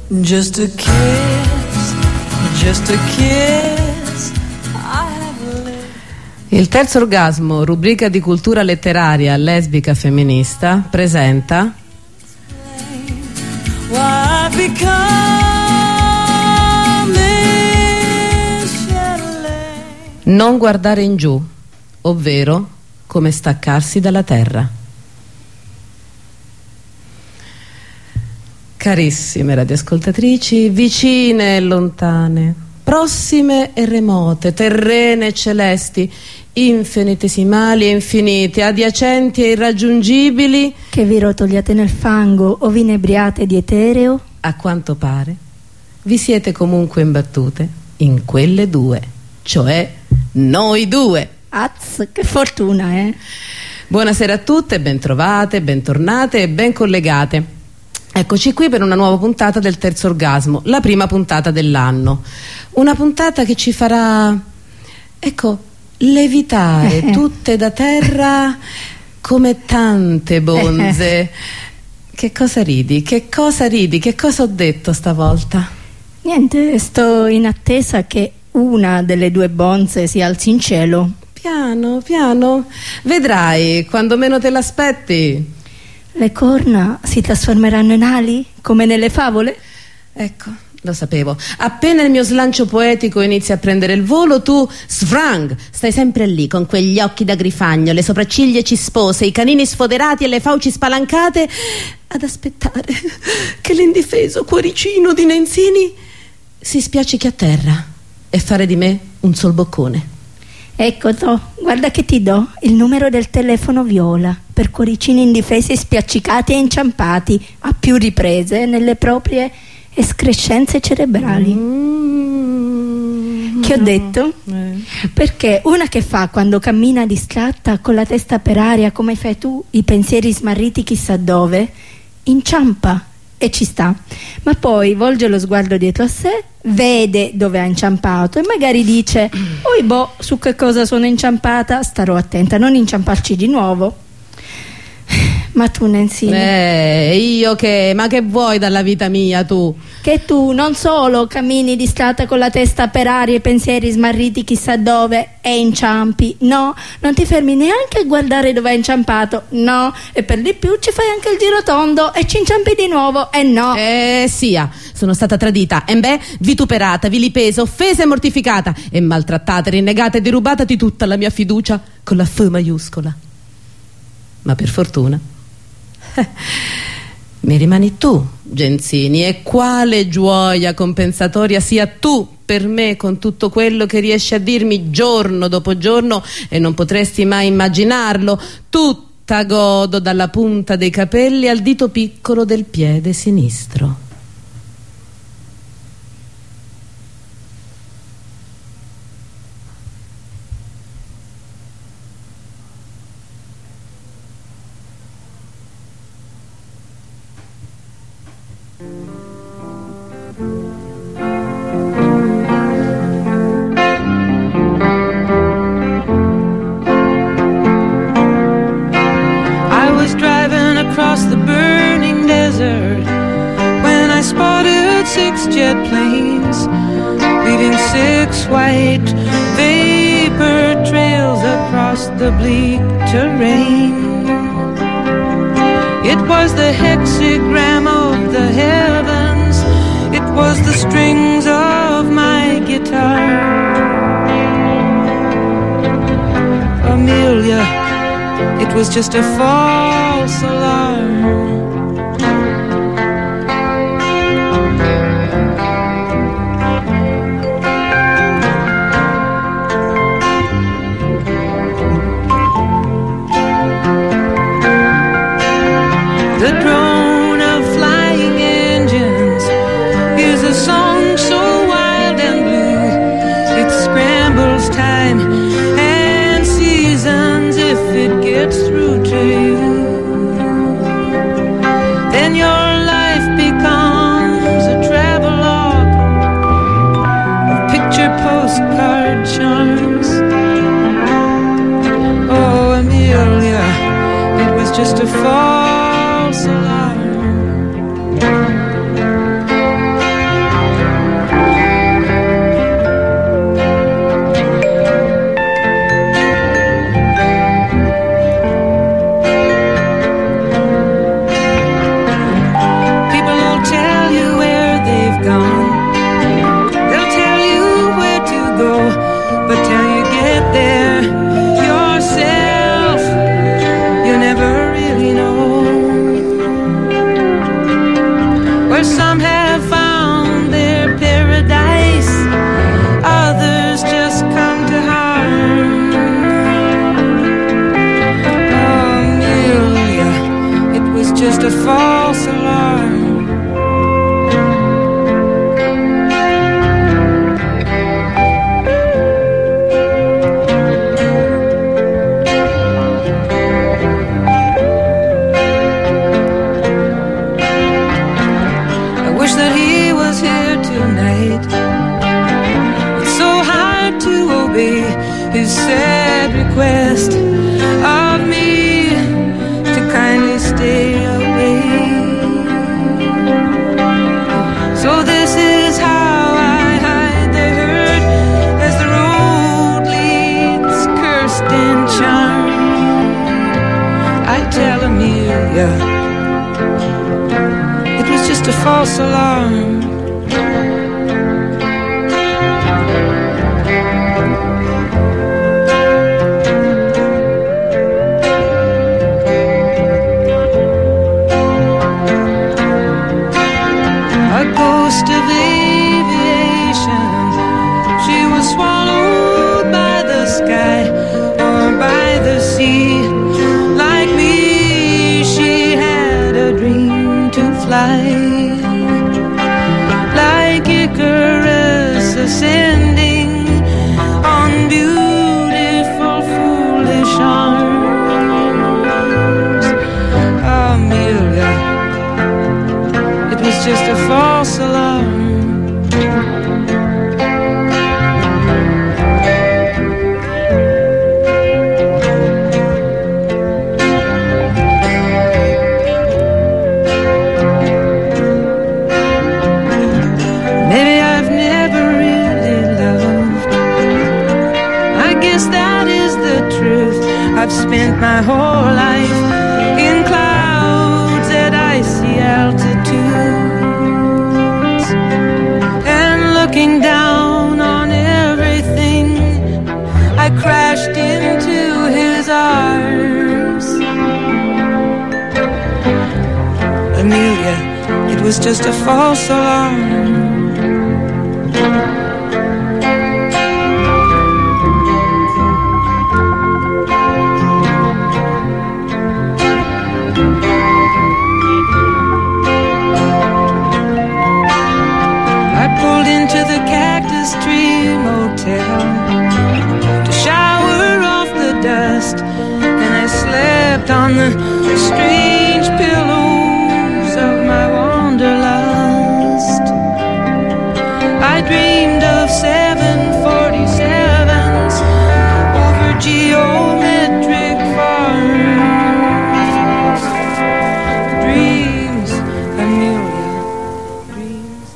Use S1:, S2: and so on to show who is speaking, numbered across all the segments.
S1: Just a kiss, just a kiss.
S2: Il terzo orgasmo, rubrica di cultura letteraria lesbica femminista, presenta Non guardare in giù, ovvero come staccarsi dalla terra. Carissime radioascoltatrici, vicine e lontane, prossime e remote, terrene e celesti, infinitesimali e infinite, adiacenti e irraggiungibili,
S3: che vi rotogliate nel fango o vi inebriate di etereo,
S2: a quanto pare vi siete comunque imbattute in quelle due, cioè noi due.
S3: Az, che fortuna, eh?
S2: Buonasera a tutte, ben trovate, bentornate e ben collegate. Eccoci qui per una nuova puntata del terzo orgasmo, la prima puntata dell'anno. Una puntata che ci farà, ecco, levitare tutte da terra come tante bonze. Che cosa ridi? Che cosa ridi? Che cosa ho detto stavolta?
S3: Niente, sto in attesa che una delle due bonze si alzi in cielo.
S2: Piano, piano, vedrai quando meno te l'aspetti.
S3: Le corna si trasformeranno in ali, come nelle favole?
S2: Ecco, lo sapevo. Appena il mio slancio poetico inizia a prendere il volo, tu, sfrang, stai sempre lì con quegli occhi da grifagno, le sopracciglia cispose, i canini sfoderati e le fauci spalancate, ad aspettare che l'indifeso cuoricino di Nenzini si spiaccichi a terra e fare di me un sol boccone.
S3: Ecco, guarda che ti do il numero del telefono viola per cuoricini indifesi, spiaccicati e inciampati a più riprese nelle proprie escrescenze cerebrali. Che ho detto? Perché una che fa quando cammina distratta con la testa per aria come fai tu, i pensieri smarriti chissà dove, inciampa e ci sta, ma poi volge lo sguardo dietro a sé, vede dove ha inciampato e magari dice: oi boh, su che cosa sono inciampata, starò attenta a non inciamparci di nuovo. Ma tu, Nenzini,
S2: io che? Ma che vuoi dalla vita mia tu?
S3: Che tu non solo cammini distratta con la testa per aria e pensieri smarriti chissà dove e inciampi, no, non ti fermi neanche a guardare dove hai inciampato, no, e per di più ci fai anche il girotondo e ci inciampi di nuovo, e no.
S2: Sia, sono stata tradita, vituperata, vilipesa, offesa e mortificata e maltrattata, rinnegata e derubata di tutta la mia fiducia con la F maiuscola. Ma per fortuna mi rimani tu, Genzini, e quale gioia compensatoria sia tu per me con tutto quello che riesci a dirmi giorno dopo giorno e non potresti mai immaginarlo. Tutta godo dalla punta dei capelli al dito piccolo del piede sinistro.
S1: Jet planes leaving 6 white vapor trails across the bleak terrain. It was the hexagram of the heavens, it was the strings of my guitar. Amelia, it was just a false alarm. The drone of flying engines is a song so wild and blue. It scrambles time and seasons if it gets through to you. Then your life becomes a tragedy. that he was here tonight. It's so hard to obey his sad request of me to kindly stay away. So this is how I hide the hurt as the road leads cursed and charmed. I tell Amelia it was just a false alarm. A ghost of aviation, she was swallowed by the sky or by the sea. Like me, she had a dream to fly, like Icarus ascending on beautiful foolish arms. Amelia, it was just a false alarm. Maybe I've never really loved. I guess that is the truth. I've spent my whole life in clouds at icy altitudes, and looking down on everything, I crashed into his arms. Amelia, it was just a false alarm. I pulled into the Cactus Tree Motel to shower off the dust, and I slept on the strange pillows of my wanderlust. I dreamed of 747s over geometric farms. Dreams, Amelia, dreams.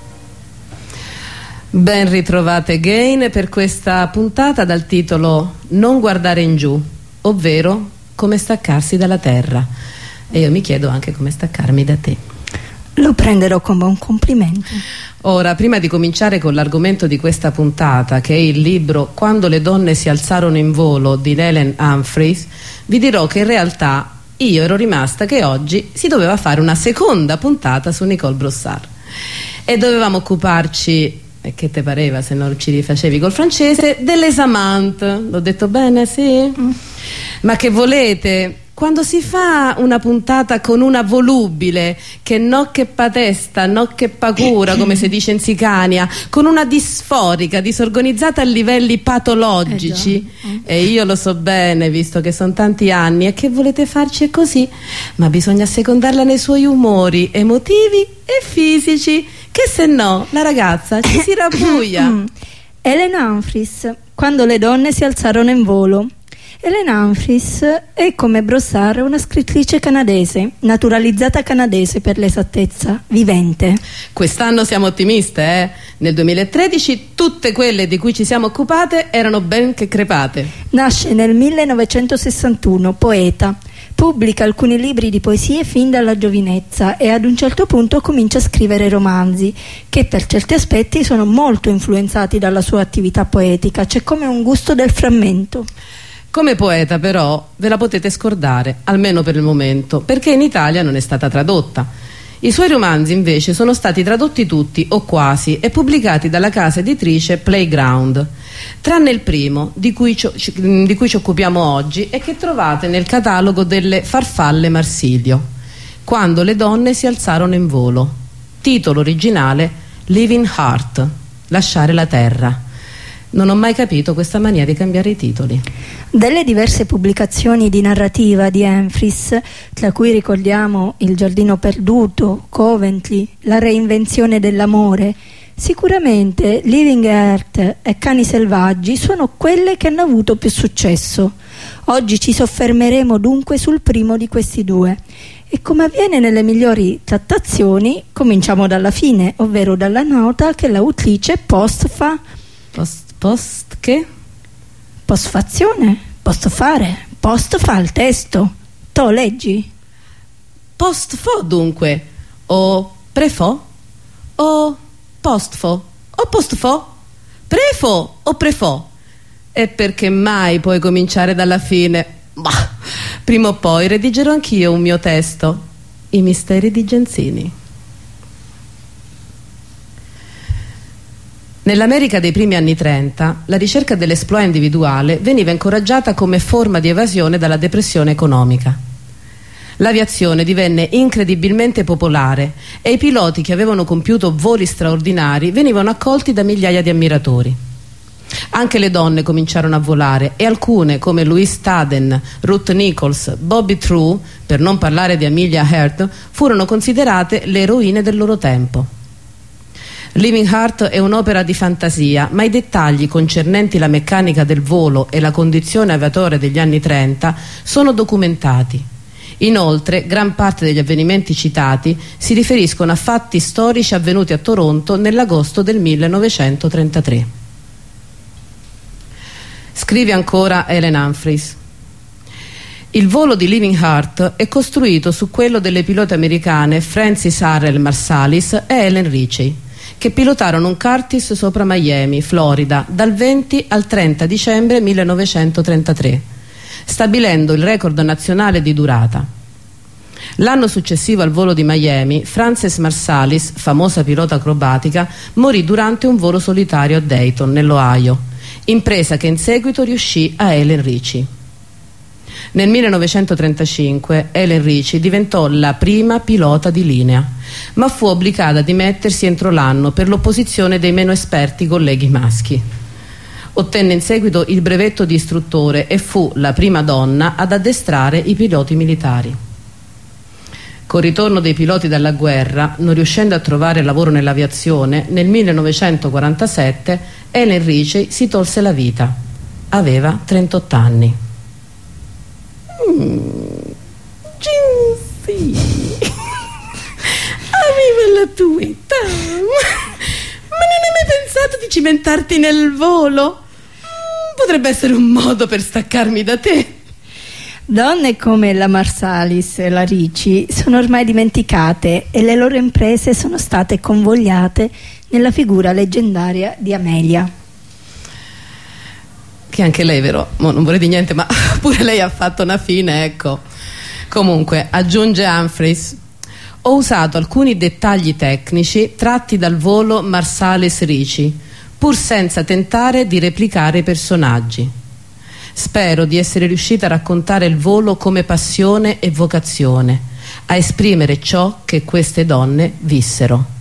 S2: Ben ritrovate again per questa puntata dal titolo Non guardare in giù, ovvero come staccarsi dalla terra. E io mi chiedo anche come staccarmi da te.
S3: Lo prenderò come un complimento.
S2: Ora, prima di cominciare con l'argomento di questa puntata, che è il libro Quando le donne si alzarono in volo di Helen Humphreys, vi dirò che in realtà io ero rimasta che oggi si doveva fare una seconda puntata su Nicole Brossard e dovevamo occuparci, e che te pareva se non ci rifacevi col francese, delle amants. L'ho detto bene, sì? Ma che volete? Quando si fa una puntata con una volubile che no che patesta, no che pacura, come si dice in Sicania, con una disforica, disorganizzata a livelli patologici, e io lo so bene visto che sono tanti anni, e che volete farci è così, ma bisogna assecondarla nei suoi umori emotivi e fisici, che se no la ragazza ci si rabbuglia.
S3: Helen Humphreys, Quando le donne si alzarono in volo. Helen Humphreys è, come Brossard, una scrittrice canadese, naturalizzata canadese per l'esattezza, vivente.
S2: Quest'anno siamo ottimiste, eh? Nel 2013 tutte quelle di cui ci siamo occupate erano ben che crepate.
S3: Nasce nel 1961, poeta. Pubblica alcuni libri di poesie fin dalla giovinezza e ad un certo punto comincia a scrivere romanzi che per certi aspetti sono molto influenzati dalla sua attività poetica. C'è come un gusto del frammento.
S2: Come poeta però ve la potete scordare, almeno per il momento, perché in Italia non è stata tradotta. I suoi romanzi invece sono stati tradotti tutti o quasi e pubblicati dalla casa editrice Playground, tranne il primo di cui ci occupiamo oggi e che trovate nel catalogo delle Farfalle Marsilio, Quando le donne si alzarono in volo, titolo originale Leaving Heart, lasciare la terra. Non ho mai capito questa mania di cambiare i titoli.
S3: Delle diverse pubblicazioni di narrativa di Humphreys, tra cui ricordiamo Il giardino perduto, Coventry, La reinvenzione dell'amore, sicuramente Living Earth e Cani selvaggi sono quelle che hanno avuto più successo. Oggi ci soffermeremo dunque sul primo di questi due. E come avviene nelle migliori trattazioni, cominciamo dalla fine, ovvero dalla nota che l'autrice postfa.
S2: Che?
S3: Postfazione, postfare, postfa il testo. To leggi?
S2: Postfo dunque, o prefo, o postfo, o postfo, prefo o prefo. E perché mai puoi cominciare dalla fine? Bah, prima o poi redigerò anch'io un mio testo, I misteri di Genzini. Nell'America dei primi anni 30 la ricerca dell'esploit individuale veniva incoraggiata come forma di evasione dalla depressione economica. L'aviazione divenne incredibilmente popolare e i piloti che avevano compiuto voli straordinari venivano accolti da migliaia di ammiratori. Anche le donne cominciarono a volare e alcune, come Louise Staden, Ruth Nichols, Bobby True, per non parlare di Amelia Earhart, furono considerate le eroine del loro tempo. Living Heart è un'opera di fantasia, ma i dettagli concernenti la meccanica del volo e la condizione aviatoria degli anni 30 sono documentati. Inoltre, gran parte degli avvenimenti citati si riferiscono a fatti storici avvenuti a Toronto nell'agosto del 1933. Scrive ancora Helen Humphreys: il volo di Living Heart è costruito su quello delle pilote americane Frances Harrell Marsalis e Ellen Richey, che pilotarono un Curtiss sopra Miami, Florida, dal 20 al 30 dicembre 1933, stabilendo il record nazionale di durata. L'anno successivo al volo di Miami, Frances Marsalis, famosa pilota acrobatica, morì durante un volo solitario a Dayton, nell'Ohio, impresa che in seguito riuscì a Ellen Richey. Nel 1935 Ellen Richey diventò la prima pilota di linea, ma fu obbligata a dimettersi entro l'anno per l'opposizione dei meno esperti colleghi maschi. Ottenne in seguito il brevetto di istruttore e fu la prima donna ad addestrare i piloti militari. Col ritorno dei piloti dalla guerra, non riuscendo a trovare lavoro nell'aviazione, nel 1947 Ellen Richey si tolse la vita. Aveva 38 anni. Ginsi, aveva la tua età, ma non hai mai pensato di cimentarti nel volo? Potrebbe essere un modo per staccarmi da te.
S3: Donne come la Marsalis e la Richey sono ormai dimenticate e le loro imprese sono state convogliate nella figura leggendaria di Amelia.
S2: Che anche lei, vero, non vorrei dire niente, ma pure lei ha fatto una fine, ecco. Comunque, aggiunge Humphreys, ho usato alcuni dettagli tecnici tratti dal volo Marsalis-Richey, pur senza tentare di replicare i personaggi. Spero di essere riuscita a raccontare il volo come passione e vocazione, a esprimere ciò che queste donne vissero.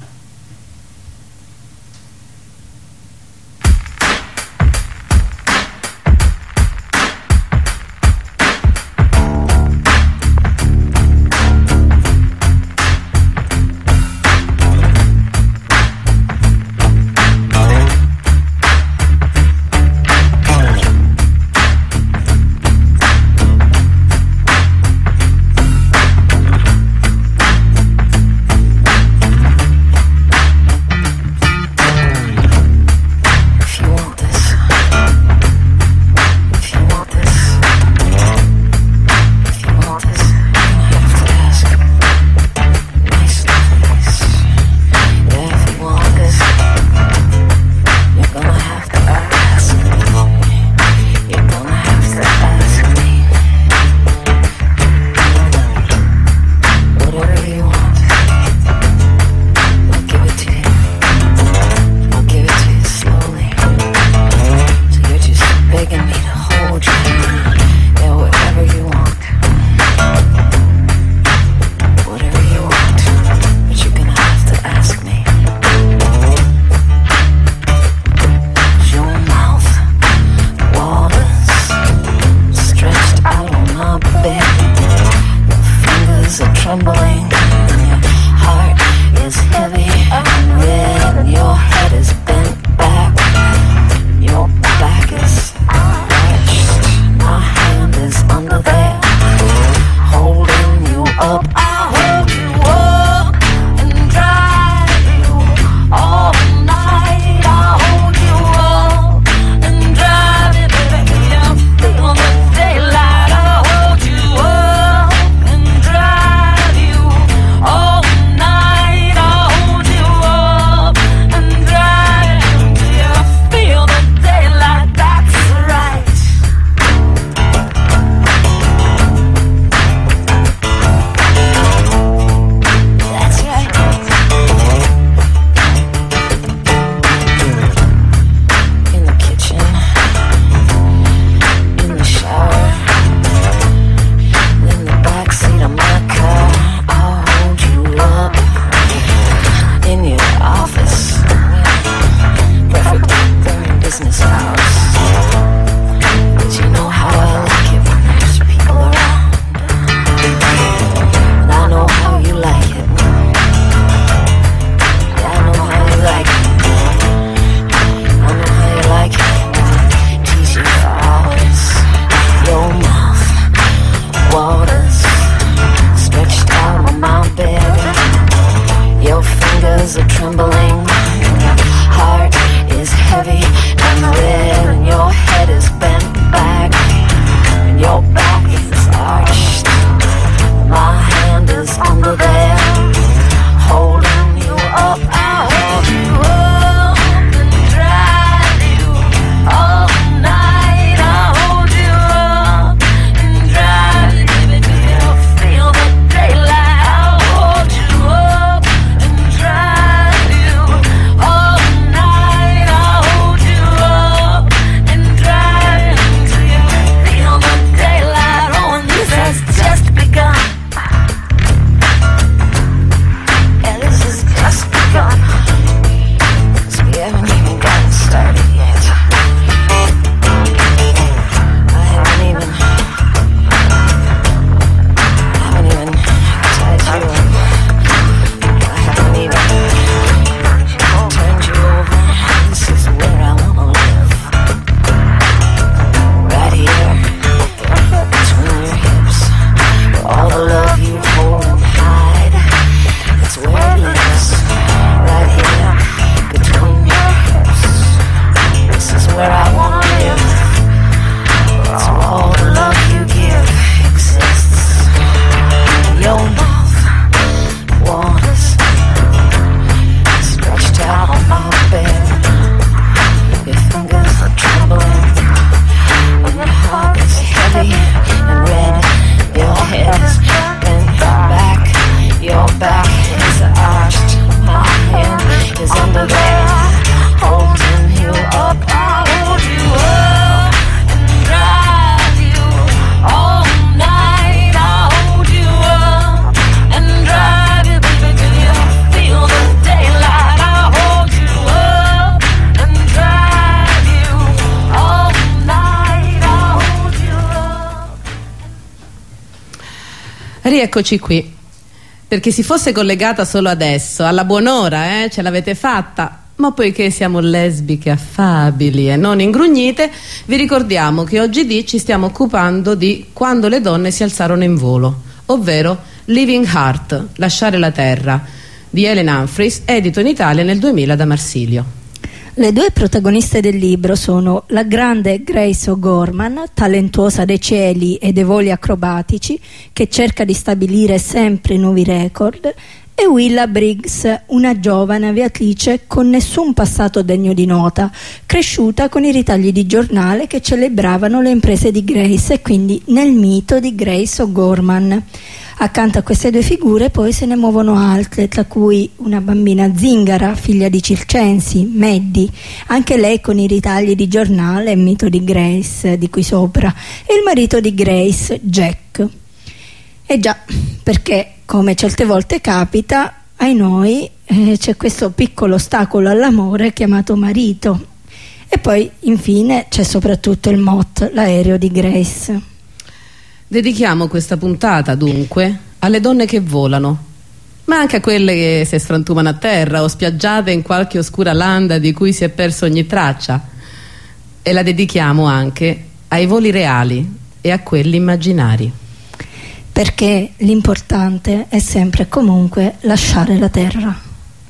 S2: Rieccoci qui. Per chi si fosse collegata solo adesso, alla buon'ora, ce l'avete fatta, ma poiché siamo lesbiche affabili e non ingrugnite, vi ricordiamo che oggi ci stiamo occupando di Quando le donne si alzarono in volo, ovvero Leaving Earth, Lasciare la terra, di Helen Humphreys, edito in Italia nel 2000 da Marsilio.
S3: Le due protagoniste del libro sono la grande Grace O'Gorman, talentuosa dei cieli e dei voli acrobatici, che cerca di stabilire sempre nuovi record, e Willa Briggs, una giovane aviatrice con nessun passato degno di nota, cresciuta con i ritagli di giornale che celebravano le imprese di Grace e quindi nel mito di Grace O'Gorman. Accanto a queste due figure poi se ne muovono altre, tra cui una bambina zingara, figlia di circensi, Maddie, anche lei con i ritagli di giornale, mito di Grace, di qui sopra, e il marito di Grace, Jack. E già, perché come certe volte capita, ai noi c'è questo piccolo ostacolo all'amore chiamato marito. E poi infine c'è soprattutto il MOT, l'aereo di Grace.
S2: Dedichiamo questa puntata dunque alle donne che volano, ma anche a quelle che si sfrantumano a terra o spiaggiate in qualche oscura landa di cui si è perso ogni traccia, e la dedichiamo anche ai voli reali e a quelli immaginari,
S3: perché l'importante è sempre e comunque lasciare la terra.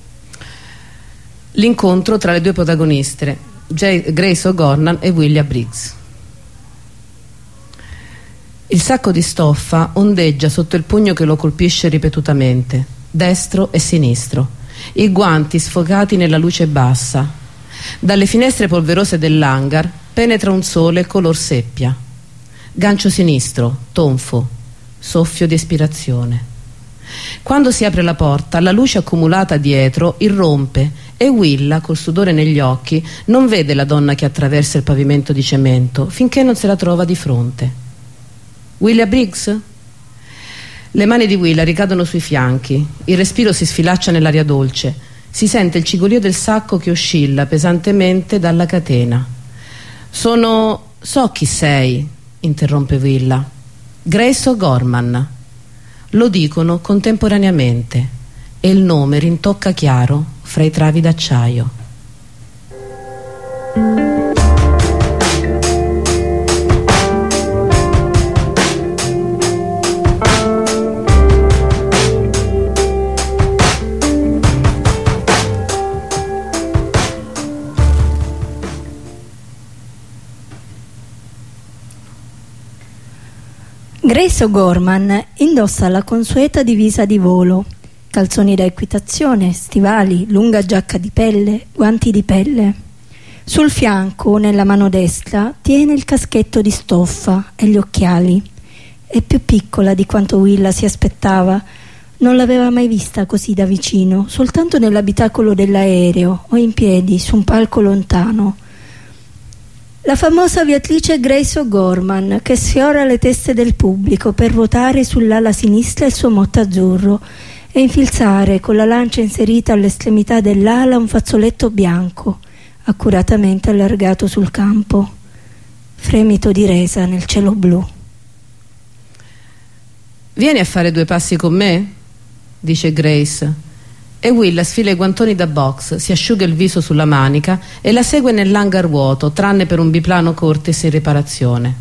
S2: L'incontro tra le due protagoniste, Grace O'Gorman e Willa Briggs. Il sacco di stoffa ondeggia sotto il pugno che lo colpisce ripetutamente, destro e sinistro, i guanti sfocati nella luce bassa. Dalle finestre polverose dell'hangar penetra un sole color seppia. Gancio sinistro, tonfo, soffio di espirazione. Quando si apre la porta, la luce accumulata dietro irrompe e Willa, col sudore negli occhi, non vede la donna che attraversa il pavimento di cemento finché non se la trova di fronte. Willa Briggs? Le mani di Willa ricadono sui fianchi, il respiro si sfilaccia nell'aria dolce, si sente il cigolio del sacco che oscilla pesantemente dalla catena. So chi sei, interrompe Willa. Grace O'Gorman. Lo dicono contemporaneamente e il nome rintocca chiaro fra i travi d'acciaio.
S3: Grace O'Gorman indossa la consueta divisa di volo, calzoni da equitazione, stivali, lunga giacca di pelle, guanti di pelle. Sul fianco, nella mano destra, tiene il caschetto di stoffa e gli occhiali. È più piccola di quanto Willa si aspettava. Non l'aveva mai vista così da vicino, soltanto nell'abitacolo dell'aereo o in piedi su un palco lontano. La famosa aviatrice Grace O'Gorman, che sfiora le teste del pubblico per ruotare sull'ala sinistra il suo motto azzurro e infilzare con la lancia inserita all'estremità dell'ala un fazzoletto bianco, accuratamente allargato sul campo. Fremito di resa nel cielo blu.
S2: Vieni a fare 2 passi con me? Dice Grace. E Willa sfila i guantoni da box, si asciuga il viso sulla manica e la segue nell'hangar vuoto, tranne per un biplano Cortis in riparazione.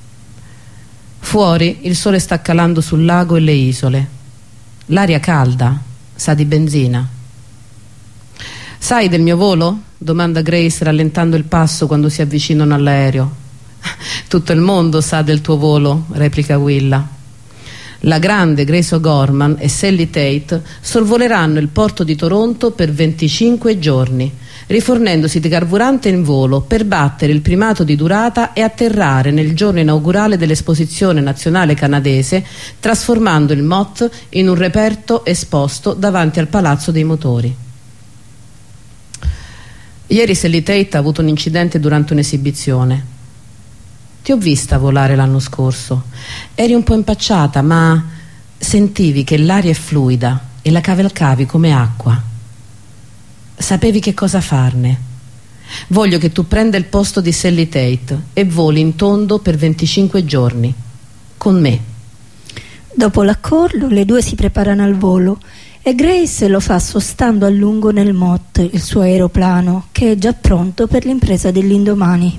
S2: Fuori il sole sta calando sul lago e le isole. L'aria calda, sa di benzina. Sai del mio volo? Domanda Grace rallentando il passo quando si avvicinano all'aereo. Tutto il mondo sa del tuo volo, replica Willa. La grande Grace O'Gorman e Sally Tate sorvoleranno il porto di Toronto per 25 giorni, rifornendosi di carburante in volo per battere il primato di durata e atterrare nel giorno inaugurale dell'esposizione nazionale canadese, trasformando il MOT in un reperto esposto davanti al Palazzo dei Motori. Ieri Sally Tate ha avuto un incidente durante un'esibizione. Ti ho vista volare l'anno scorso. Eri un po' impacciata, ma sentivi che l'aria è fluida e la cavalcavi come acqua. Sapevi che cosa farne. Voglio che tu prenda il posto di Sally Tate e voli in tondo per 25 giorni. Con me.
S3: Dopo l'accordo le due si preparano al volo e Grace lo fa sostando a lungo nel Mott, il suo aeroplano, che è già pronto per l'impresa dell'indomani.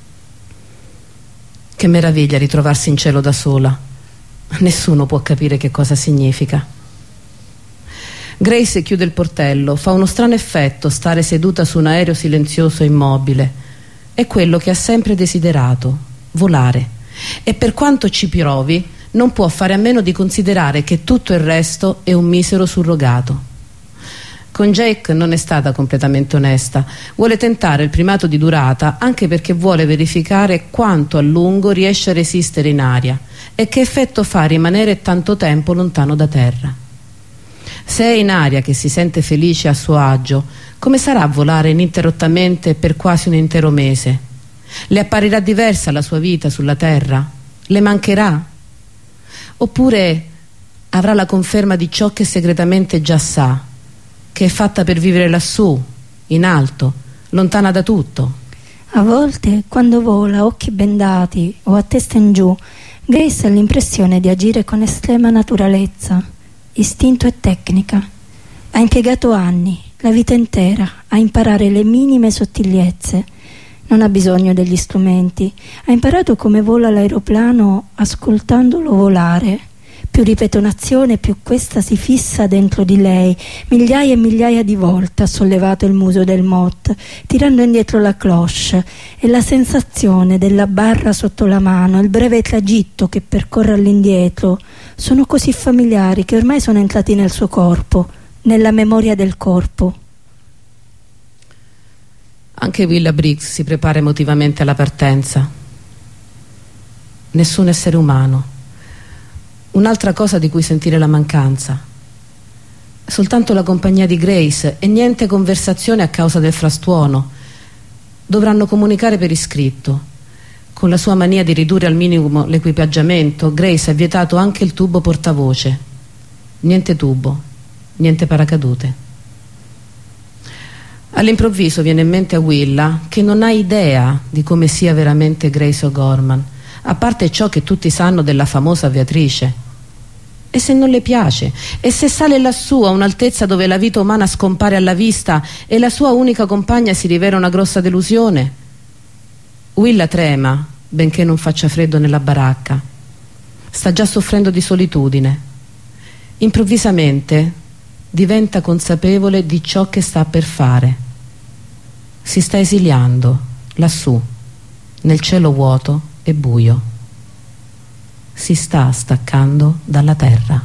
S2: Che meraviglia ritrovarsi in cielo da sola. Nessuno può capire che cosa significa. Grace chiude il portello. Fa uno strano effetto stare seduta su un aereo silenzioso e immobile. È quello che ha sempre desiderato, volare. E per quanto ci provi, non può fare a meno di considerare che tutto il resto è un misero surrogato. Con Jake non è stata completamente onesta. Vuole tentare il primato di durata anche perché vuole verificare quanto a lungo riesce a resistere in aria e che effetto fa rimanere tanto tempo lontano da terra. Se è in aria che si sente felice a suo agio, come sarà volare ininterrottamente per quasi un intero mese? Le apparirà diversa la sua vita sulla terra? Le mancherà? Oppure avrà la conferma di ciò che segretamente già sa, che è fatta per vivere lassù, in alto, lontana da tutto?
S3: A volte, quando vola a occhi bendati o a testa in giù, Grace ha l'impressione di agire con estrema naturalezza, istinto e tecnica. Ha impiegato anni, la vita intera, a imparare le minime sottigliezze. Non ha bisogno degli strumenti. Ha imparato come vola l'aeroplano ascoltandolo volare. Più ripete un'azione, più questa si fissa dentro di lei. Migliaia e migliaia di volte ha sollevato il muso del Mott, tirando indietro la cloche, e la sensazione della barra sotto la mano, il breve tragitto che percorre all'indietro, sono così familiari che ormai sono entrati nel suo corpo, nella memoria del corpo.
S2: Anche Willa Briggs si prepara emotivamente alla partenza. Nessun essere umano. Un'altra cosa di cui sentire la mancanza. Soltanto la compagnia di Grace e niente conversazione a causa del frastuono. Dovranno comunicare per iscritto. Con la sua mania di ridurre al minimo l'equipaggiamento, Grace ha vietato anche il tubo portavoce. Niente tubo, niente paracadute. All'improvviso viene in mente a Willa che non ha idea di come sia veramente Grace O'Gorman, a parte ciò che tutti sanno della famosa aviatrice. E se non le piace? E se sale lassù a un'altezza dove la vita umana scompare alla vista e la sua unica compagna si rivela una grossa delusione? Willa trema, benché non faccia freddo nella baracca. Sta già soffrendo di solitudine. Improvvisamente diventa consapevole di ciò che sta per fare. Si sta esiliando lassù, nel cielo vuoto e buio. Si sta staccando dalla terra.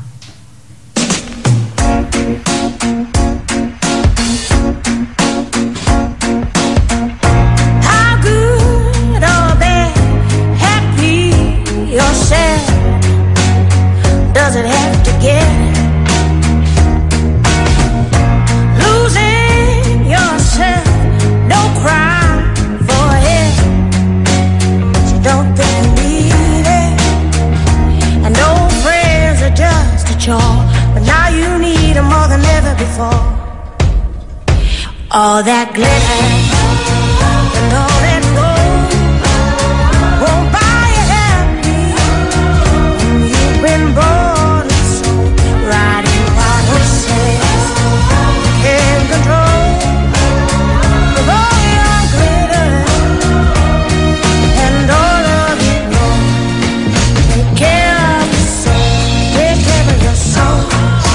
S4: How good or bad, happy or sad, does it have to get? Losing yourself, no crime for it. You don't think you need it, and no friends are just a chore, but now you need them more than ever before. All that glitter and all that gold won't buy you happy. You've been bought and sold, riding what it says. Can't control with all your glitter and all of your gold. Take care of your soul, take care of your soul.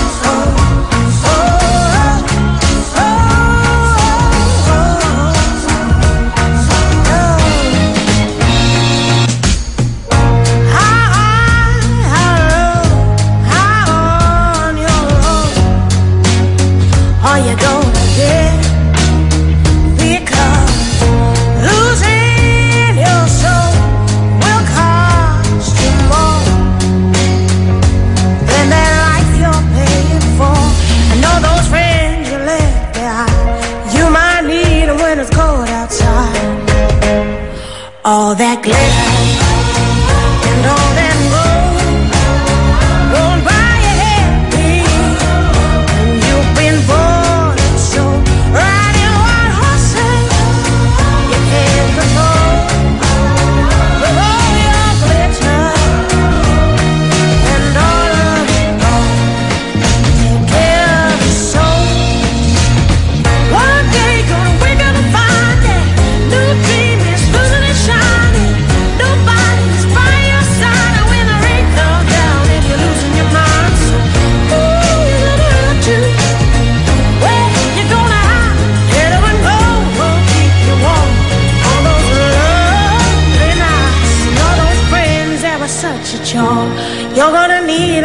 S4: All that glitter and all that gold won't buy you happy. And you've been born and sold, riding wild horses you can't control. With all your glitter and all of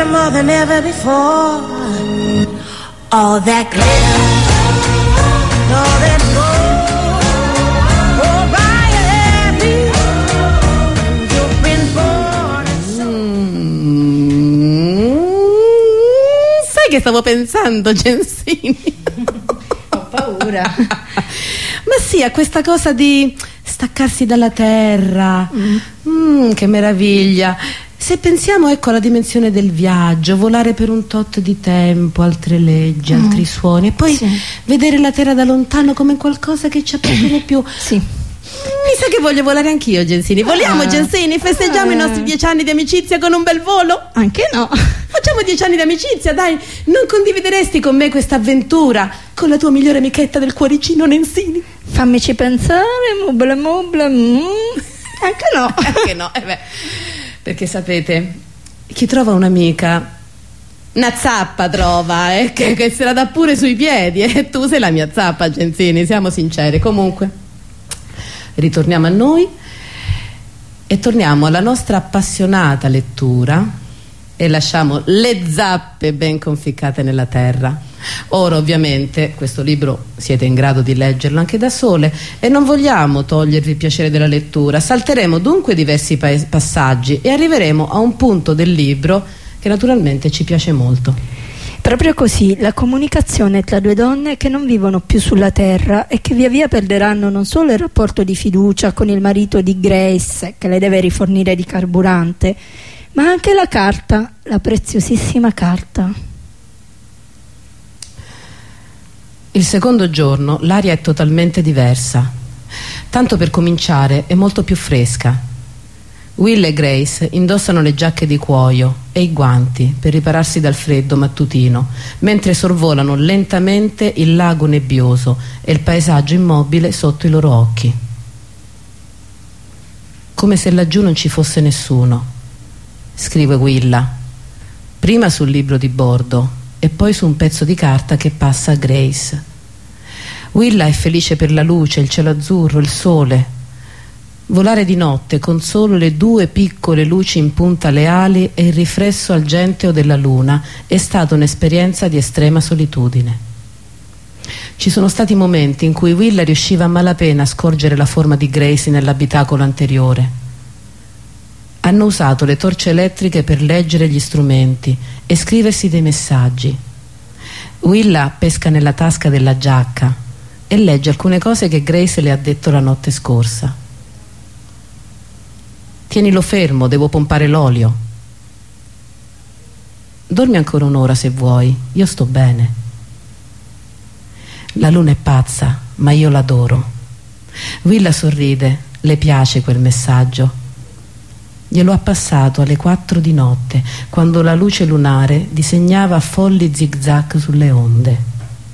S4: glitter more than ever before. All that glitter, all that gold, oh, by happy, you've been born.
S2: Sai che stavo pensando, Gensini?
S3: Ho paura.
S2: Ma sì, a questa cosa di staccarsi dalla terra. Che meraviglia. Se pensiamo, ecco, alla dimensione del viaggio, volare per un tot di tempo, altre leggi, altri suoni, e poi vedere la terra da lontano come qualcosa che ci appartiene più.
S3: Sì.
S2: Mi sa che voglio volare anch'io, Gensini. Voliamo, Gensini, festeggiamo i nostri 10 anni di amicizia con un bel volo?
S3: Anche no.
S2: Facciamo 10 anni di amicizia, dai. Non condivideresti con me questa avventura con la tua migliore amichetta del cuoricino, Nensini?
S3: Fammici pensare, mubla mubla. Anche no.
S2: Anche no, beh. Perché sapete, chi trova un'amica, una zappa trova, che se la dà pure sui piedi, e tu sei la mia zappa, Gensini, siamo sinceri. Comunque, ritorniamo a noi e torniamo alla nostra appassionata lettura e lasciamo le zappe ben conficcate nella terra. Ora, ovviamente, questo libro siete in grado di leggerlo anche da sole e non vogliamo togliervi il piacere della lettura. Salteremo dunque diversi passaggi e arriveremo a un punto del libro che naturalmente ci piace molto.
S3: Proprio così, la comunicazione tra due donne che non vivono più sulla terra e che via via perderanno non solo il rapporto di fiducia con il marito di Grace, che le deve rifornire di carburante, ma anche la carta, la preziosissima carta.
S2: Il secondo giorno l'aria è totalmente diversa. Tanto per cominciare è molto più fresca. Will e Grace indossano le giacche di cuoio e i guanti per ripararsi dal freddo mattutino, mentre sorvolano lentamente il lago nebbioso e il paesaggio immobile sotto i loro occhi. Come se laggiù non ci fosse nessuno, scrive Willa, prima sul libro di bordo e poi su un pezzo di carta che passa a Grace. Willa è felice per la luce, il cielo azzurro, il sole. Volare di notte con solo le 2 piccole luci in punta alle ali e il riflesso argenteo della luna è stata un'esperienza di estrema solitudine. Ci sono stati momenti in cui Willa riusciva a malapena a scorgere la forma di Grace nell'abitacolo anteriore. Hanno usato le torce elettriche per leggere gli strumenti e scriversi dei messaggi. Willa pesca nella tasca della giacca e legge alcune cose che Grace le ha detto la notte scorsa. Tienilo fermo, devo pompare l'olio. Dormi ancora un'ora se vuoi, io sto bene. La luna è pazza, ma io l'adoro. Willa sorride, le piace quel messaggio. Glielo ha passato alle 4 di notte, quando la luce lunare disegnava folli zigzag sulle onde.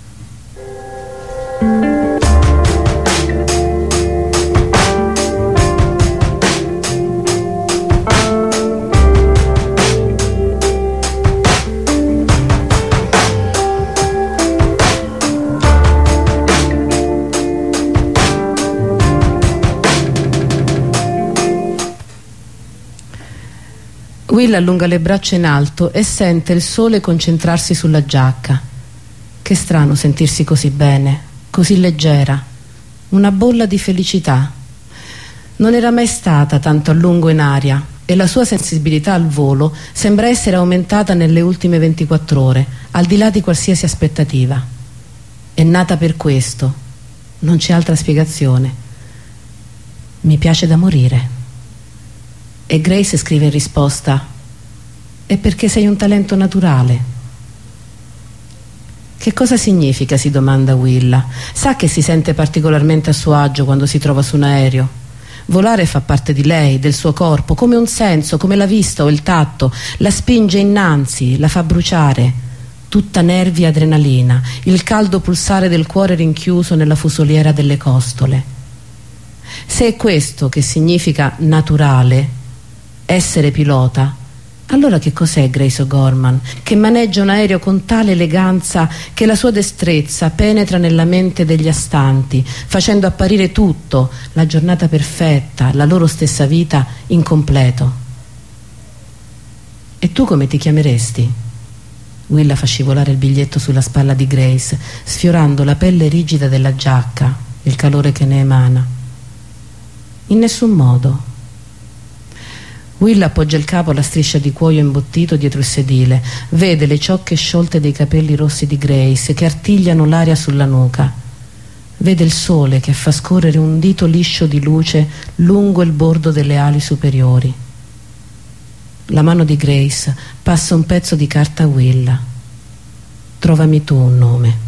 S2: Will allunga le braccia in alto e sente il sole concentrarsi sulla giacca. Che strano sentirsi così bene, così leggera, una bolla di felicità. Non era mai stata tanto a lungo in aria e la sua sensibilità al volo sembra essere aumentata nelle ultime 24 ore, al di là di qualsiasi aspettativa. È nata per questo, non c'è altra spiegazione. Mi piace da morire. E Grace scrive in risposta: è perché sei un talento naturale. Che cosa significa? Si domanda Willa. Sa che si sente particolarmente a suo agio quando si trova su un aereo. Volare fa parte di lei, del suo corpo, come un senso, come la vista o il tatto. La spinge innanzi, la fa bruciare. Tutta nervi e adrenalina, il caldo pulsare del cuore rinchiuso nella fusoliera delle costole. Se è questo che significa naturale, essere pilota, allora che cos'è Grace O'Gorman, che maneggia un aereo con tale eleganza che la sua destrezza penetra nella mente degli astanti, facendo apparire tutto, la giornata perfetta, la loro stessa vita, incompleto? E tu come ti chiameresti? Willa fa scivolare il biglietto sulla spalla di Grace, sfiorando la pelle rigida della giacca, il calore che ne emana. In nessun modo. Willa appoggia il capo alla striscia di cuoio imbottito dietro il sedile, vede le ciocche sciolte dei capelli rossi di Grace che artigliano l'aria sulla nuca. Vede il sole che fa scorrere un dito liscio di luce lungo il bordo delle ali superiori. La mano di Grace passa un pezzo di carta a Willa. Trovami tu un nome.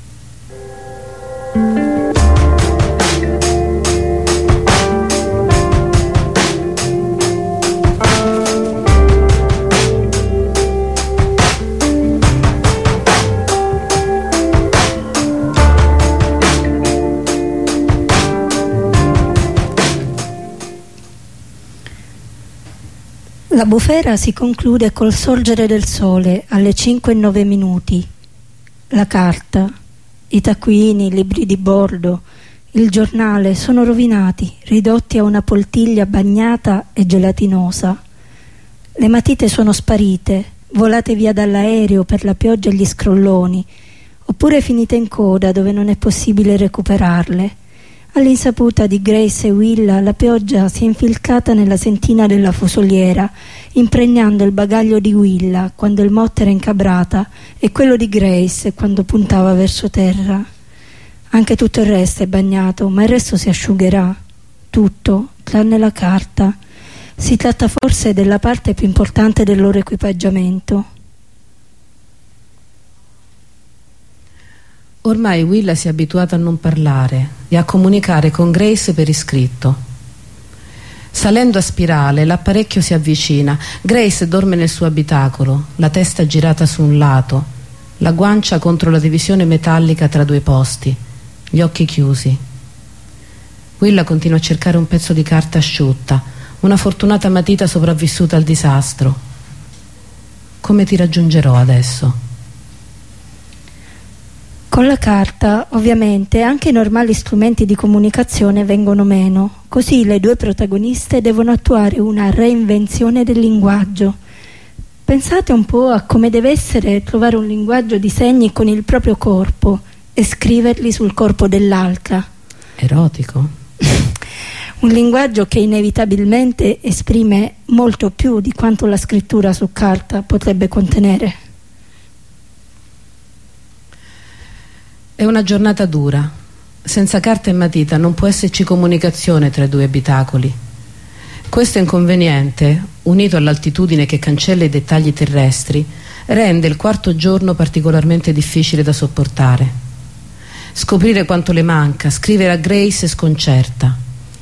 S3: La bufera si conclude col sorgere del sole alle 5:09. La carta, i taccuini, i libri di bordo, il giornale sono rovinati, ridotti a una poltiglia bagnata e gelatinosa. Le matite sono sparite, volate via dall'aereo per la pioggia e gli scrolloni, oppure finite in coda dove non è possibile recuperarle. All'insaputa di Grace e Willa la pioggia si è infilcata nella sentina della fusoliera, impregnando il bagaglio di Willa quando il motto era incabrata e quello di Grace quando puntava verso terra. Anche tutto il resto è bagnato, ma il resto si asciugherà. Tutto, tranne la carta. Si tratta forse della parte più importante del loro equipaggiamento.
S2: Ormai Willa si è abituata a non parlare e a comunicare con Grace per iscritto. Salendo a spirale, l'apparecchio si avvicina. Grace dorme nel suo abitacolo, la testa girata su un lato, la guancia contro la divisione metallica tra due posti, gli occhi chiusi. Willa continua a cercare un pezzo di carta asciutta, una fortunata matita sopravvissuta al disastro. Come ti raggiungerò adesso?
S3: Con la carta, ovviamente, anche i normali strumenti di comunicazione vengono meno. Così le due protagoniste devono attuare una reinvenzione del linguaggio. Pensate un po' a come deve essere trovare un linguaggio di segni con il proprio corpo e scriverli sul corpo dell'altra.
S2: Erotico?
S3: Un linguaggio che inevitabilmente esprime molto più di quanto la scrittura su carta potrebbe contenere.
S2: È una giornata dura. Senza carta e matita non può esserci comunicazione tra i due abitacoli. Questo inconveniente, unito all'altitudine che cancella i dettagli terrestri, rende il quarto giorno particolarmente difficile da sopportare. Scoprire quanto le manca, scrivere a Grace sconcerta.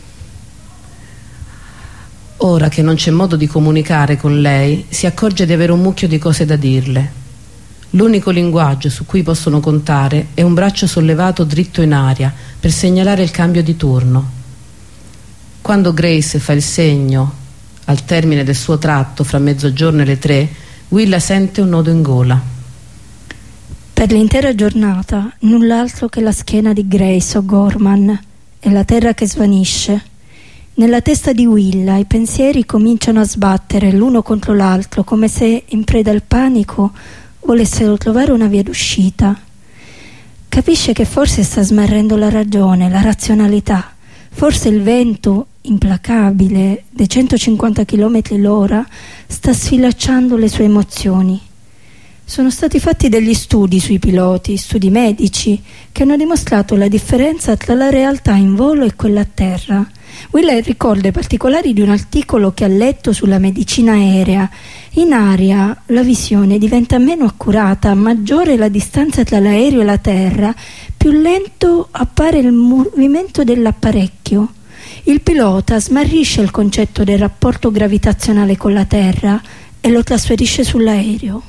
S2: Ora che non c'è modo di comunicare con lei, si accorge di avere un mucchio di cose da dirle. L'unico linguaggio su cui possono contare è un braccio sollevato dritto in aria per segnalare il cambio di turno. Quando Grace fa il segno al termine del suo tratto fra mezzogiorno e le 3, Willa sente un nodo in gola.
S3: Per l'intera giornata null'altro che la schiena di Grace O'Gorman e la terra che svanisce. Nella testa di Willa i pensieri cominciano a sbattere l'uno contro l'altro, come se in preda al panico volessero trovare una via d'uscita. Capisce che forse sta smarrendo la ragione, la razionalità. Forse il vento implacabile dei 150 km/h sta sfilacciando le sue emozioni. Sono stati fatti degli studi sui piloti, studi medici, che hanno dimostrato la differenza tra la realtà in volo e quella a terra. Willa ricorda i particolari di un articolo che ha letto sulla medicina aerea. In aria la visione diventa meno accurata, maggiore la distanza tra l'aereo e la terra, più lento appare il movimento dell'apparecchio. Il pilota smarrisce il concetto del rapporto gravitazionale con la terra e lo trasferisce sull'aereo.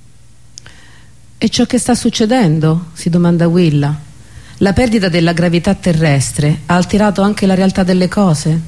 S2: E ciò che sta succedendo? Si domanda Willa. La perdita della gravità terrestre ha alterato anche la realtà delle cose?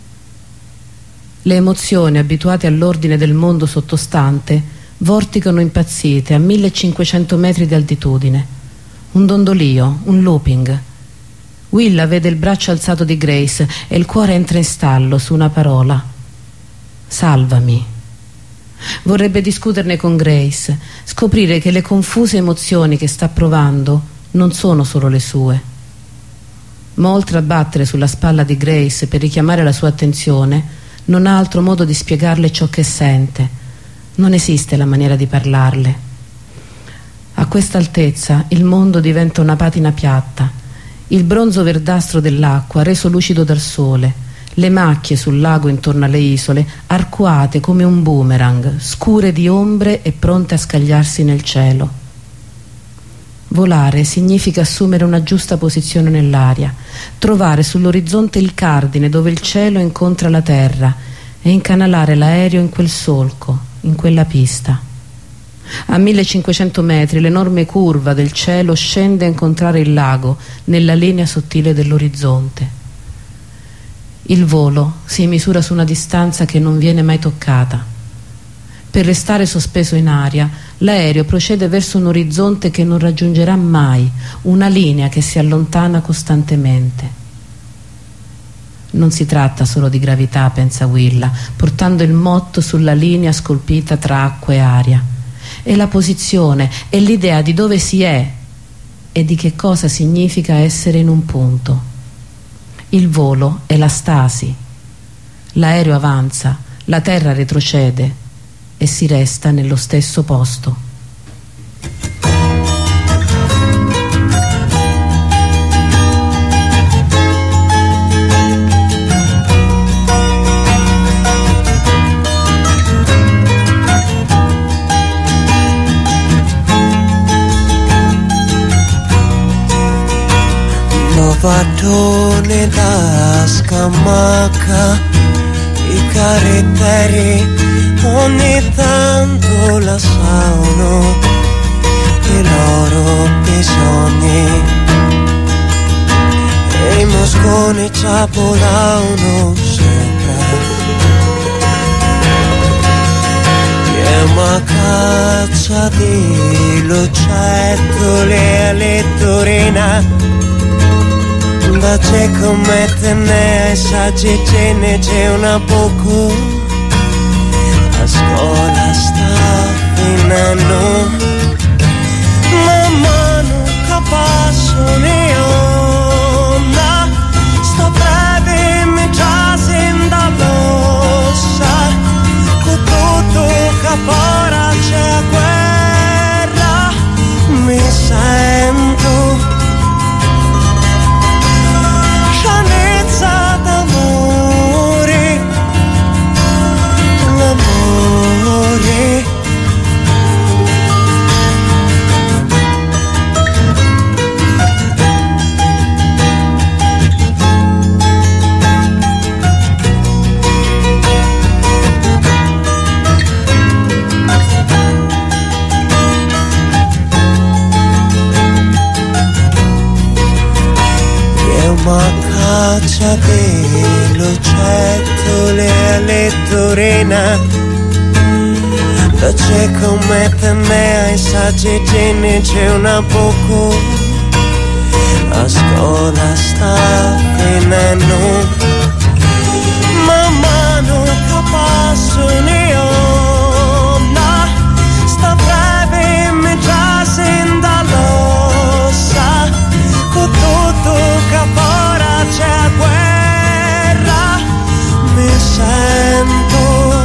S2: Le emozioni, abituate all'ordine del mondo sottostante, vorticano impazzite a 1500 metri di altitudine. Un dondolio, un looping. Willa vede il braccio alzato di Grace e il cuore entra in stallo su una parola. Salvami. Vorrebbe discuterne con Grace, scoprire che le confuse emozioni che sta provando non sono solo le sue. Ma oltre a battere sulla spalla di Grace per richiamare la sua attenzione, non ha altro modo di spiegarle ciò che sente. Non esiste la maniera di parlarle. A questa altezza il mondo diventa una patina piatta. Il bronzo verdastro dell'acqua reso lucido dal sole, le macchie sul lago intorno alle isole, arcuate come un boomerang, scure di ombre e pronte a scagliarsi nel cielo. Volare significa assumere una giusta posizione nell'aria, trovare sull'orizzonte il cardine dove il cielo incontra la terra e incanalare l'aereo in quel solco, in quella pista. A 1500 metri l'enorme curva del cielo scende a incontrare il lago nella linea sottile dell'orizzonte. Il volo si misura su una distanza che non viene mai toccata. Per restare sospeso in aria, l'aereo procede verso un orizzonte che non raggiungerà mai, una linea che si allontana costantemente. Non si tratta solo di gravità, pensa Willa, portando il motto sulla linea scolpita tra acqua e aria. È la posizione, è l'idea di dove si è e di che cosa significa essere in un punto. Il volo è la stasi. L'aereo avanza, la terra retrocede e si resta nello stesso posto.
S5: Vado nella scamacca, i caratteri ogni tanto la sanno, i loro bisogni, e i mosconi ciapolavano sempre. Chiama caccia di lucertole alle torina, da c'è come te ne saggi ce ne c'è una poco, a scuola sta finendo, man mano che passo ne onda, sto breve mi già sembra l'ossa, con tutto che ora c'è guerra, mi sento caccia di lucertole alle torina, da c'è come te ne hai saggi geni c'è una poco, a scuola sta finendo, man mano che passo ne onda, sta breve mi già sembra l'ossa, con tutto che c'è guerra, mi sento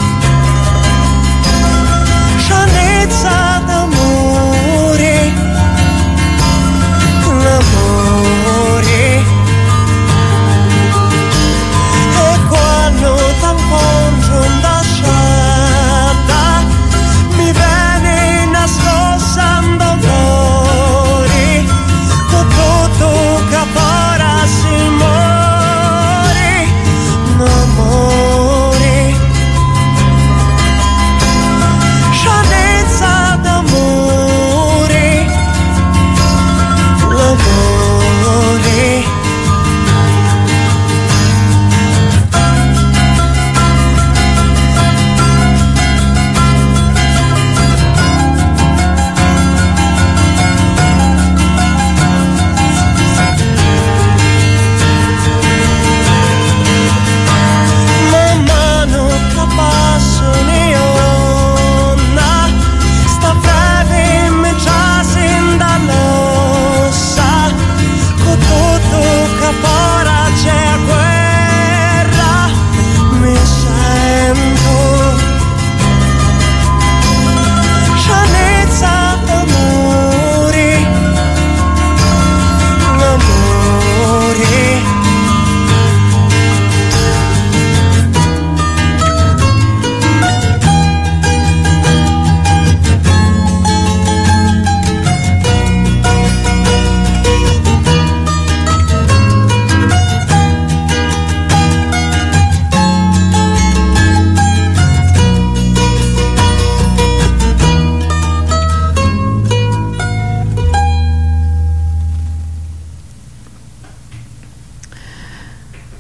S5: scianezza d'amore, l'amore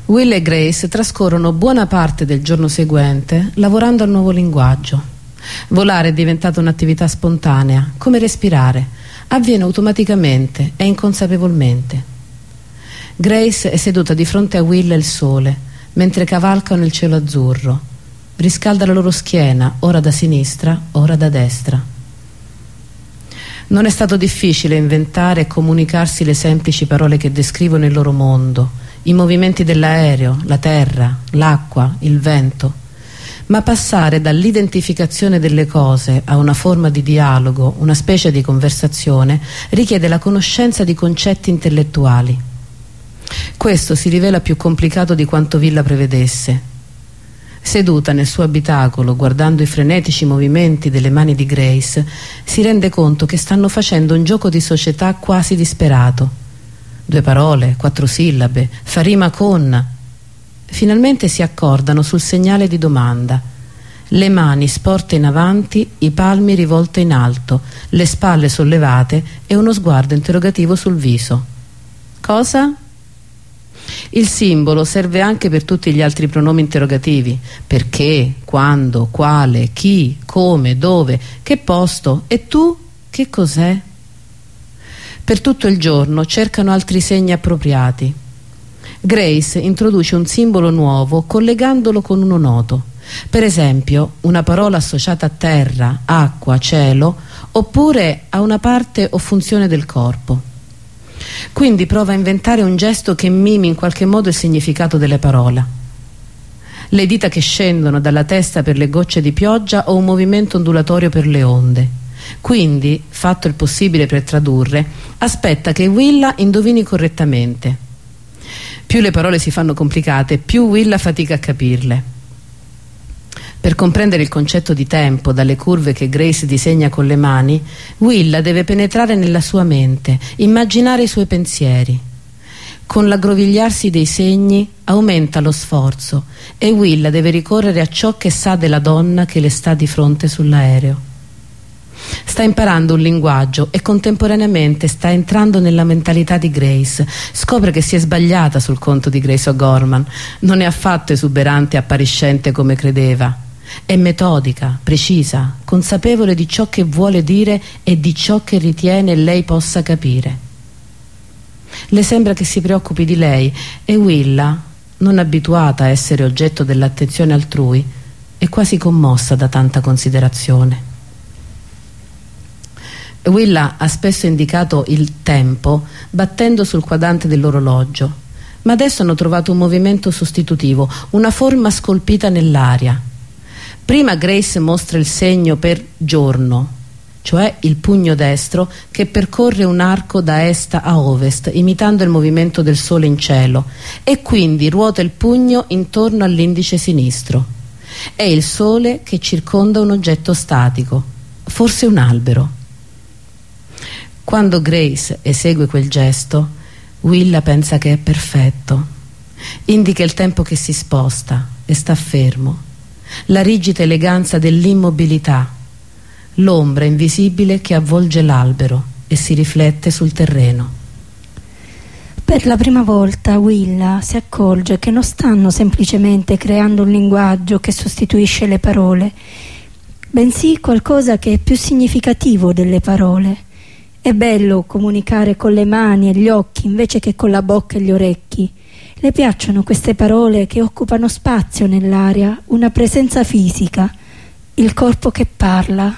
S2: Will e Grace trascorrono buona parte del giorno seguente lavorando al nuovo linguaggio. Volare è diventata un'attività spontanea, come respirare, avviene automaticamente e inconsapevolmente. Grace è seduta di fronte a Will e il sole, mentre cavalcano il cielo azzurro. Riscalda la loro schiena, ora da sinistra, ora da destra. Non è stato difficile inventare e comunicarsi le semplici parole che descrivono il loro mondo, i movimenti dell'aereo, la terra, l'acqua, il vento, ma passare dall'identificazione delle cose a una forma di dialogo, una specie di conversazione, richiede la conoscenza di concetti intellettuali. Questo si rivela più complicato di quanto Villa prevedesse. Seduta nel suo abitacolo, guardando i frenetici movimenti delle mani di Grace, si rende conto che stanno facendo un gioco di società quasi disperato. 2 parole, 4 sillabe, fa rima con. Finalmente si accordano sul segnale di domanda. Le mani sporte in avanti, i palmi rivolte in alto, le spalle sollevate e uno sguardo interrogativo sul viso. Cosa? Il simbolo serve anche per tutti gli altri pronomi interrogativi: perché, quando, quale, chi, come, dove, che posto, e tu che cos'è? Per tutto il giorno cercano altri segni appropriati. Grace introduce un simbolo nuovo collegandolo con uno noto. Per esempio, una parola associata a terra, acqua, cielo, oppure a una parte o funzione del corpo. Quindi prova a inventare un gesto che mimi in qualche modo il significato delle parole. Le dita che scendono dalla testa per le gocce di pioggia o un movimento ondulatorio per le onde. Quindi, fatto il possibile per tradurre, aspetta che Willa indovini correttamente. Più le parole si fanno complicate, più Willa fatica a capirle. Per comprendere il concetto di tempo dalle curve che Grace disegna con le mani, Willa deve penetrare nella sua mente, immaginare i suoi pensieri. Con l'aggrovigliarsi dei segni aumenta lo sforzo e Willa deve ricorrere a ciò che sa della donna che le sta di fronte sull'aereo. Sta imparando un linguaggio e contemporaneamente sta entrando nella mentalità di Grace. Scopre che si è sbagliata sul conto di Grace O'Gorman. Non è affatto esuberante e appariscente come credeva. È metodica, precisa, consapevole di ciò che vuole dire e di ciò che ritiene lei possa capire. Le sembra che si preoccupi di lei e Willa, non abituata a essere oggetto dell'attenzione altrui, è quasi commossa da tanta considerazione. Willa ha spesso indicato il tempo battendo sul quadrante dell'orologio, ma adesso hanno trovato un movimento sostitutivo, una forma scolpita nell'aria. Prima Grace mostra il segno per giorno, cioè il pugno destro che percorre un arco da est a ovest, imitando il movimento del sole in cielo, e quindi ruota il pugno intorno all'indice sinistro. È il sole che circonda un oggetto statico, forse un albero. Quando Grace esegue quel gesto, Willa pensa che è perfetto. Indica il tempo che si sposta e sta fermo, la rigida eleganza dell'immobilità, l'ombra invisibile che avvolge l'albero e si riflette sul terreno.
S3: Per la prima volta Willa si accorge che non stanno semplicemente creando un linguaggio che sostituisce le parole, bensì qualcosa che è più significativo delle parole. È bello comunicare con le mani e gli occhi invece che con la bocca e gli orecchi. Le piacciono queste parole che occupano spazio nell'aria, una presenza fisica, il corpo che parla.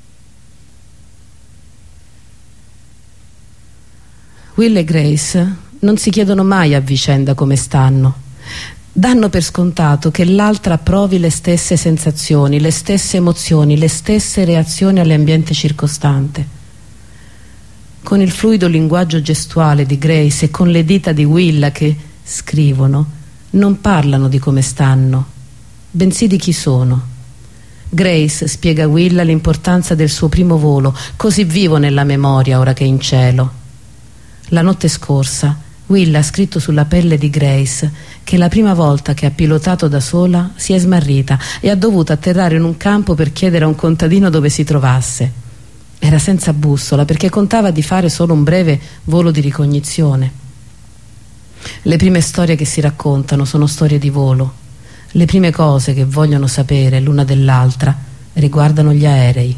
S2: Will e Grace non si chiedono mai a vicenda come stanno. Danno per scontato che l'altra provi le stesse sensazioni, le stesse emozioni, le stesse reazioni all'ambiente circostante. Con il fluido linguaggio gestuale di Grace e con le dita di Willa che scrivono, non parlano di come stanno, bensì di chi sono. Grace spiega a Willa l'importanza del suo primo volo, così vivo nella memoria ora che è in cielo. La notte scorsa Willa ha scritto sulla pelle di Grace che la prima volta che ha pilotato da sola si è smarrita e ha dovuto atterrare in un campo per chiedere a un contadino dove si trovasse. Era senza bussola perché contava di fare solo un breve volo di ricognizione. Le prime storie che si raccontano sono storie di volo. Le prime cose che vogliono sapere l'una dell'altra riguardano gli aerei.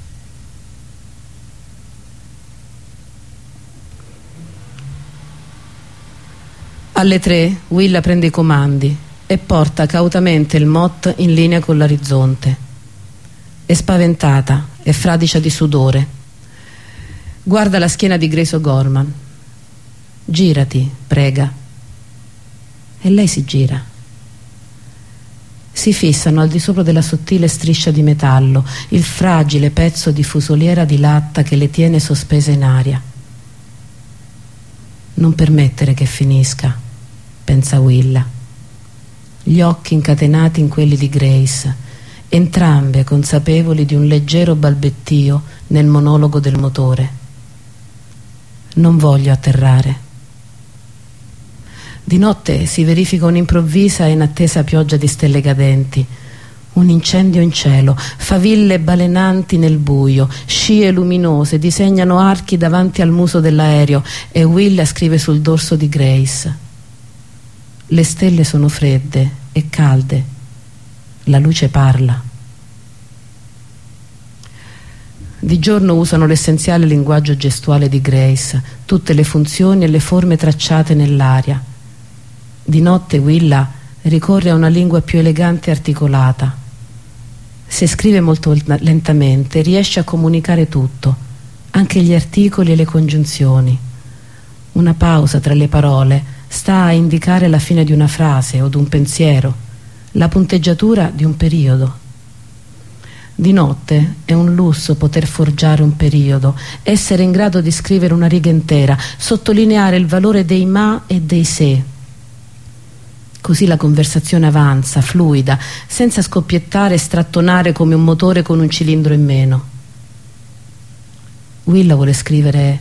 S2: Alle 3 Willa prende i comandi e porta cautamente il Mott in linea con l'orizzonte. È spaventata e fradicia di sudore. Guarda la schiena di Grace O'Gorman. Girati, prega. E lei si gira. Si fissano al di sopra della sottile striscia di metallo, il fragile pezzo di fusoliera di latta che le tiene sospese in aria. Non permettere che finisca, pensa Willa. Gli occhi incatenati in quelli di Grace, entrambe consapevoli di un leggero balbettio nel monologo del motore. Non voglio atterrare. Di notte si verifica un'improvvisa e inattesa pioggia di stelle cadenti, un incendio in cielo, faville balenanti nel buio, scie luminose disegnano archi davanti al muso dell'aereo e Willa scrive sul dorso di Grace: le stelle sono fredde e calde, la luce parla. Di giorno usano l'essenziale linguaggio gestuale di Grace, tutte le funzioni e le forme tracciate nell'aria. Di notte Willa ricorre a una lingua più elegante e articolata. Se scrive molto lentamente riesce a comunicare tutto, anche gli articoli e le congiunzioni. Una pausa tra le parole sta a indicare la fine di una frase o di un pensiero, la punteggiatura di un periodo. Di notte è un lusso poter forgiare un periodo, essere in grado di scrivere una riga intera, sottolineare il valore dei ma e dei se. Così la conversazione avanza, fluida, senza scoppiettare e strattonare come un motore con un cilindro in meno. Willa vuole scrivere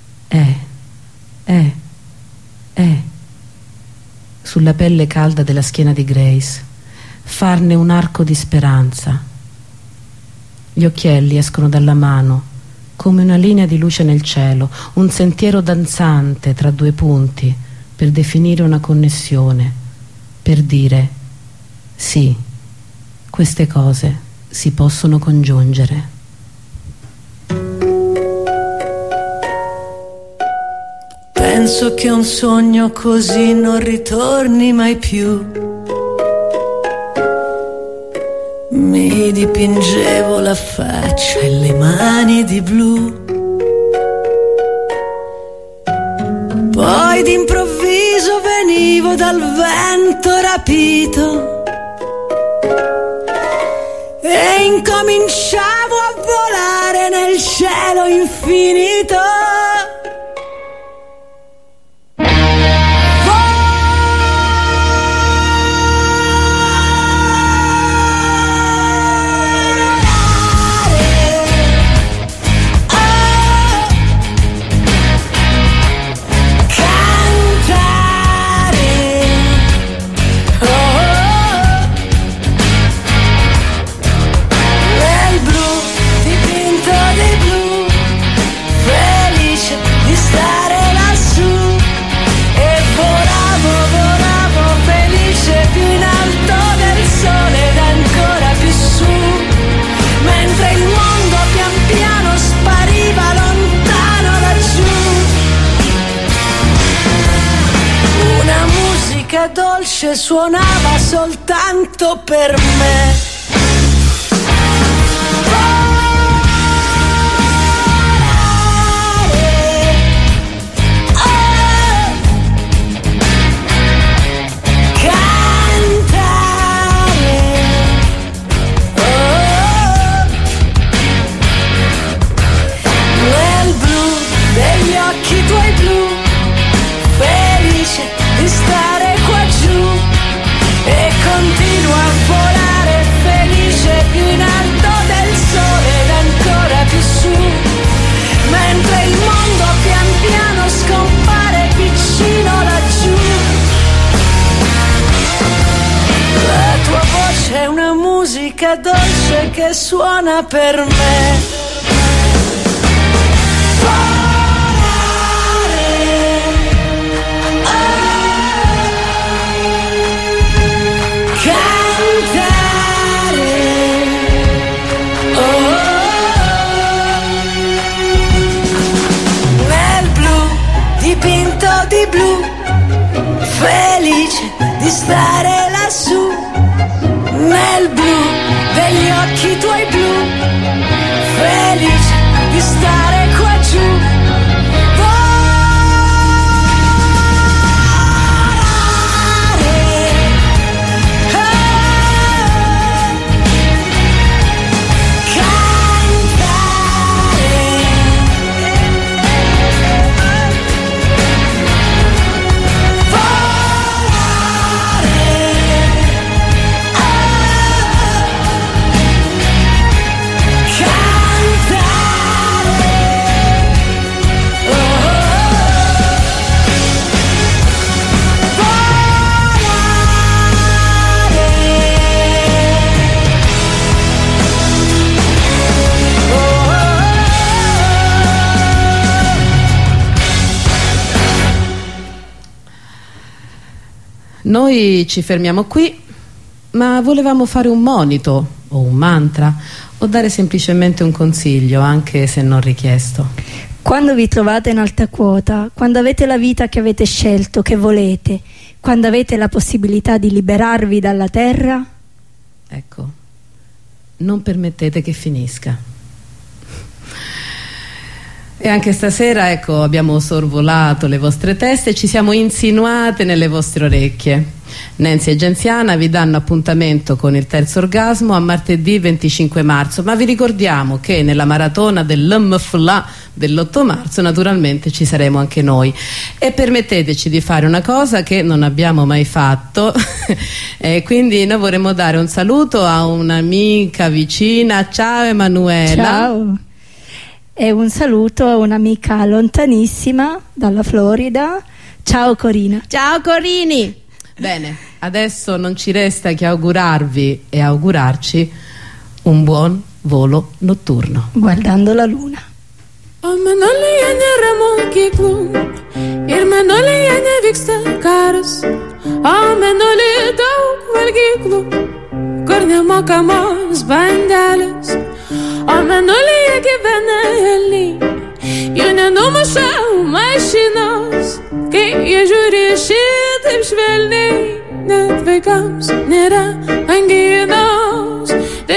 S2: sulla pelle calda della schiena di Grace, farne un arco di speranza. Gli occhielli escono dalla mano come una linea di luce nel cielo, un sentiero danzante tra due punti per definire una connessione, per dire sì, queste cose si possono congiungere.
S6: Penso che un sogno così non ritorni mai più. Mi dipingevo la faccia e le mani di blu. Poi d'improvviso venivo dal vento rapito e incominciavo a volare nel cielo infinito. Dolce suonava soltanto per me. Nel blu degli occhi tuoi blu, felice di stare qua giù, e continuo a volare felice più in alto del sole ed ancora più su, mentre il mondo pian piano scompare piccino laggiù. La tua voce è una musica dolce che suona per me. Volare, di stare lassù nel blu degli occhi tuoi blu, felice di stare qua giù.
S2: Noi ci fermiamo qui, ma volevamo fare un monito o un mantra o dare semplicemente un consiglio, anche se non richiesto.
S3: Quando vi trovate in alta quota, quando avete la vita che avete scelto, che volete, quando avete la possibilità di liberarvi dalla terra,
S2: ecco, non permettete che finisca. E anche stasera, ecco, abbiamo sorvolato le vostre teste e ci siamo insinuate nelle vostre orecchie. Nancy e Genziana vi danno appuntamento con il terzo orgasmo a martedì 25 marzo, ma vi ricordiamo che nella maratona dell'MFLA dell'8 marzo naturalmente ci saremo anche noi. E permetteteci di fare una cosa che non abbiamo mai fatto e quindi noi vorremmo dare un saluto a un'amica vicina. Ciao Emanuela.
S3: ciao! E un saluto a un'amica lontanissima dalla Florida. Ciao Corina.
S2: Ciao Corini. Bene, adesso non ci resta che augurarvi e augurarci un buon volo notturno.
S3: Guardando la luna.
S1: Mėnulyje neramu kiklų ir mėnulyje nevyksta karas, o mėnulyje daug valgyklų, kur nemokamos bandelės, o mėnulyje gyvena elniai, jų nenumuša mašinos, kai jie žiūri šitaip švelniai, net vaikams nėra anginos.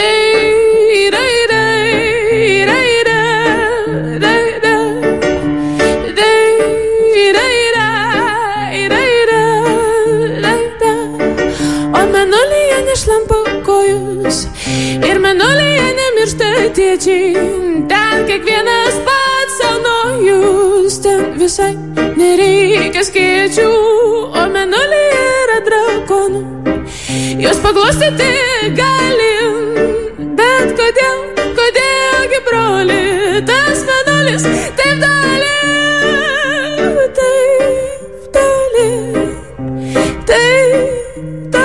S1: Ir mėnulyje nemiršta tėčiai, ten kiekvienas pats savo nojus, ten visai nereikia skėčių, o mėnulyje yra drakonų, jos paglostyti galim, bet kodėlgi broli, tas mėnulis taip toli, taip toli, taip toli.